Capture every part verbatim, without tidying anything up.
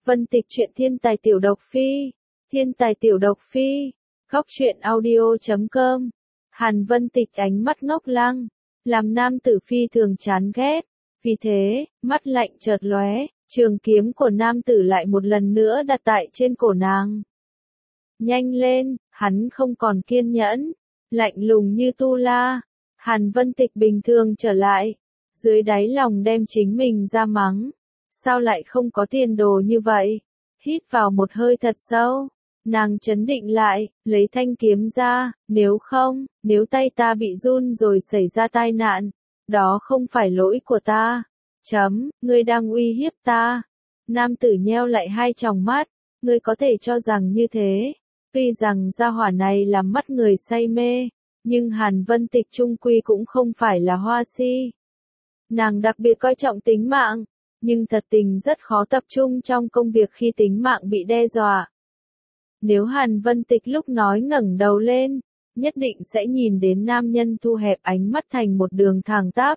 Vân Tịch truyện thiên tài tiểu độc phi, thiên tài tiểu độc phi, góc truyện audio chấm com. Hàn Vân Tịch ánh mắt ngốc lăng, làm nam tử phi thường chán ghét, vì thế, mắt lạnh chợt lóe, trường kiếm của nam tử lại một lần nữa đặt tại trên cổ nàng. Nhanh lên, hắn không còn kiên nhẫn, lạnh lùng như tu la. Hàn Vân Tịch bình thường trở lại, dưới đáy lòng đem chính mình ra mắng. Sao lại không có tiền đồ như vậy? Hít vào một hơi thật sâu, nàng trấn định lại, lấy thanh kiếm ra, nếu không, nếu tay ta bị run rồi xảy ra tai nạn, đó không phải lỗi của ta. Chấm, ngươi đang uy hiếp ta. Nam tử nheo lại hai tròng mắt, ngươi có thể cho rằng như thế. Tuy rằng gia hỏa này làm mắt người say mê, nhưng Hàn Vân Tịch trung quy cũng không phải là hoa si. Nàng đặc biệt coi trọng tính mạng, nhưng thật tình rất khó tập trung trong công việc khi tính mạng bị đe dọa. Nếu Hàn Vân Tịch lúc nói ngẩng đầu lên, nhất định sẽ nhìn đến nam nhân thu hẹp ánh mắt thành một đường thẳng tắp.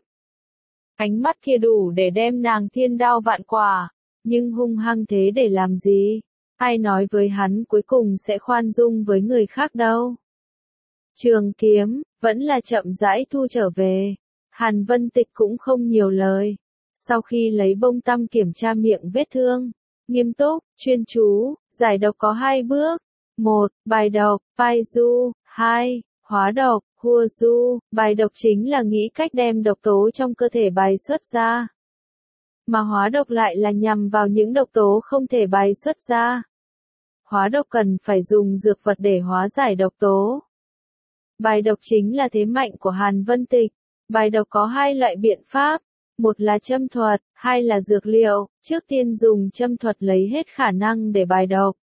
Ánh mắt kia đủ để đem nàng thiên đao vạn quả, nhưng hung hăng thế để làm gì? Ai nói với hắn cuối cùng sẽ khoan dung với người khác đâu? Trường kiếm, vẫn là chậm rãi thu trở về. Hàn Vân Tịch cũng không nhiều lời. Sau khi lấy bông tăm kiểm tra miệng vết thương, nghiêm túc, chuyên chú, giải độc có hai bước. Một, bài độc, pai du. Hai, hóa độc, hua du. Bài độc chính là nghĩ cách đem độc tố trong cơ thể bài xuất ra. Mà hóa độc lại là nhằm vào những độc tố không thể bài xuất ra. Hóa độc cần phải dùng dược vật để hóa giải độc tố. Bài độc chính là thế mạnh của Hàn Vân Tịch. Bài độc có hai loại biện pháp. Một là châm thuật, hai là dược liệu. Trước tiên dùng châm thuật lấy hết khả năng để bài độc.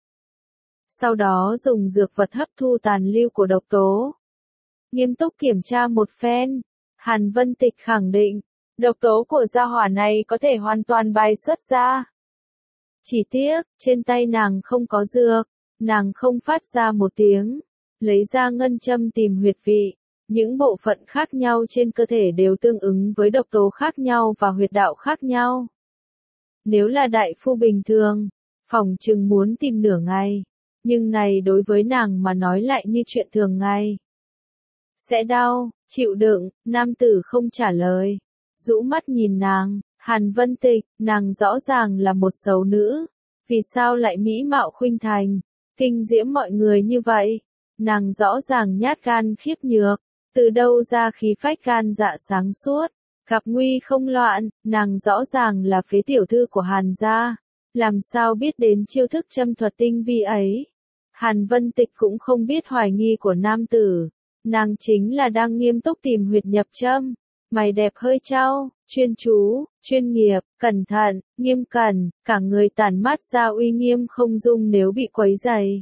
Sau đó dùng dược vật hấp thu tàn lưu của độc tố. Nghiêm túc kiểm tra một phen, Hàn Vân Tịch khẳng định, độc tố của gia hỏa này có thể hoàn toàn bài xuất ra. Chỉ tiếc, trên tay nàng không có dược, nàng không phát ra một tiếng, lấy ra ngân châm tìm huyệt vị. Những bộ phận khác nhau trên cơ thể đều tương ứng với độc tố khác nhau và huyệt đạo khác nhau. Nếu là đại phu bình thường, phỏng chừng muốn tìm nửa ngày, nhưng này đối với nàng mà nói lại như chuyện thường ngày. Sẽ đau, chịu đựng, nam tử không trả lời. Rũ mắt nhìn nàng, Hàn Vân Tịch, nàng rõ ràng là một xấu nữ. Vì sao lại mỹ mạo khuynh thành, kinh diễm mọi người như vậy? Nàng rõ ràng nhát gan khiếp nhược, từ đâu ra khí phách gan dạ sáng suốt, gặp nguy không loạn, nàng rõ ràng là phế tiểu thư của Hàn gia, làm sao biết đến chiêu thức châm thuật tinh vi ấy. Hàn Vân Tịch cũng không biết hoài nghi của nam tử, nàng chính là đang nghiêm túc tìm huyệt nhập châm, mày đẹp hơi trao, chuyên chú, chuyên nghiệp, cẩn thận, nghiêm cẩn, cả người tản mát ra uy nghiêm không dung nếu bị quấy rầy.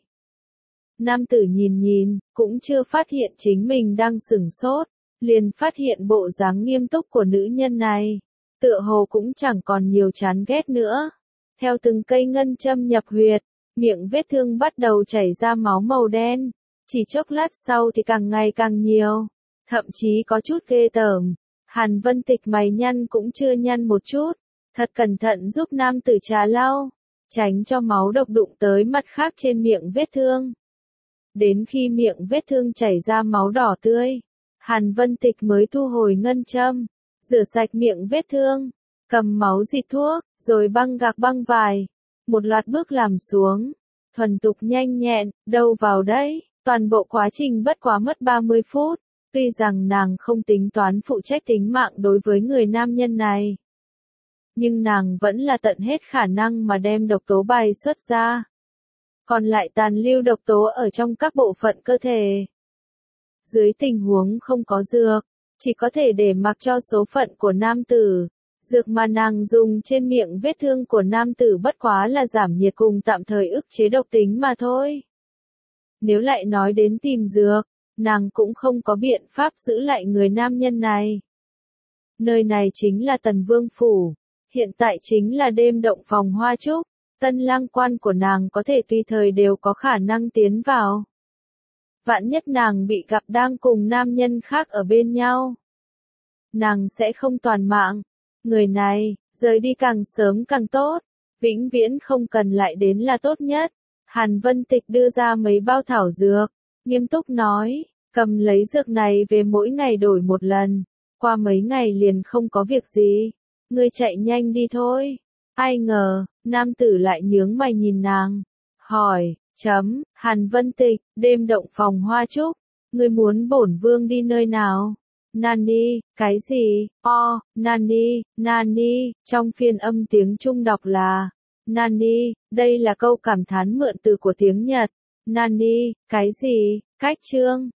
Nam tử nhìn nhìn, cũng chưa phát hiện chính mình đang sửng sốt, liền phát hiện bộ dáng nghiêm túc của nữ nhân này, tựa hồ cũng chẳng còn nhiều chán ghét nữa. Theo từng cây ngân châm nhập huyệt, miệng vết thương bắt đầu chảy ra máu màu đen, chỉ chốc lát sau thì càng ngày càng nhiều, thậm chí có chút ghê tởm. Hàn Vân Tịch mày nhăn cũng chưa nhăn một chút, thật cẩn thận giúp nam tử trà lau, tránh cho máu độc đụng tới mặt khác trên miệng vết thương. Đến khi miệng vết thương chảy ra máu đỏ tươi, Hàn Vân Tịch mới thu hồi ngân châm, rửa sạch miệng vết thương, cầm máu xịt thuốc, rồi băng gạc băng vải. Một loạt bước làm xuống, thuần tục nhanh nhẹn, đâu vào đấy, toàn bộ quá trình bất quá mất ba mươi phút. Tuy rằng nàng không tính toán phụ trách tính mạng đối với người nam nhân này, nhưng nàng vẫn là tận hết khả năng mà đem độc tố bài xuất ra. Còn lại tàn lưu độc tố ở trong các bộ phận cơ thể. Dưới tình huống không có dược, chỉ có thể để mặc cho số phận của nam tử. Dược mà nàng dùng trên miệng vết thương của nam tử bất quá là giảm nhiệt cùng tạm thời ức chế độc tính mà thôi. Nếu lại nói đến tìm dược, nàng cũng không có biện pháp giữ lại người nam nhân này. Nơi này chính là Tần Vương Phủ, hiện tại chính là đêm động phòng hoa trúc, tân lang quan của nàng có thể tùy thời đều có khả năng tiến vào. Vạn nhất nàng bị gặp đang cùng nam nhân khác ở bên nhau, nàng sẽ không toàn mạng. Người này, rời đi càng sớm càng tốt, vĩnh viễn không cần lại đến là tốt nhất. Hàn Vân Tịch đưa ra mấy bao thảo dược, nghiêm túc nói, cầm lấy dược này về mỗi ngày đổi một lần, qua mấy ngày liền không có việc gì, ngươi chạy nhanh đi thôi. Ai ngờ, nam tử lại nhướng mày nhìn nàng, hỏi, chấm, Hàn Vân Tịch, đêm động phòng hoa trúc, ngươi muốn bổn vương đi nơi nào? Nani, cái gì? O, Nani, Nani, trong phiên âm tiếng Trung đọc là Nani, đây là câu cảm thán mượn từ của tiếng Nhật. Nani, cái gì? Cách chương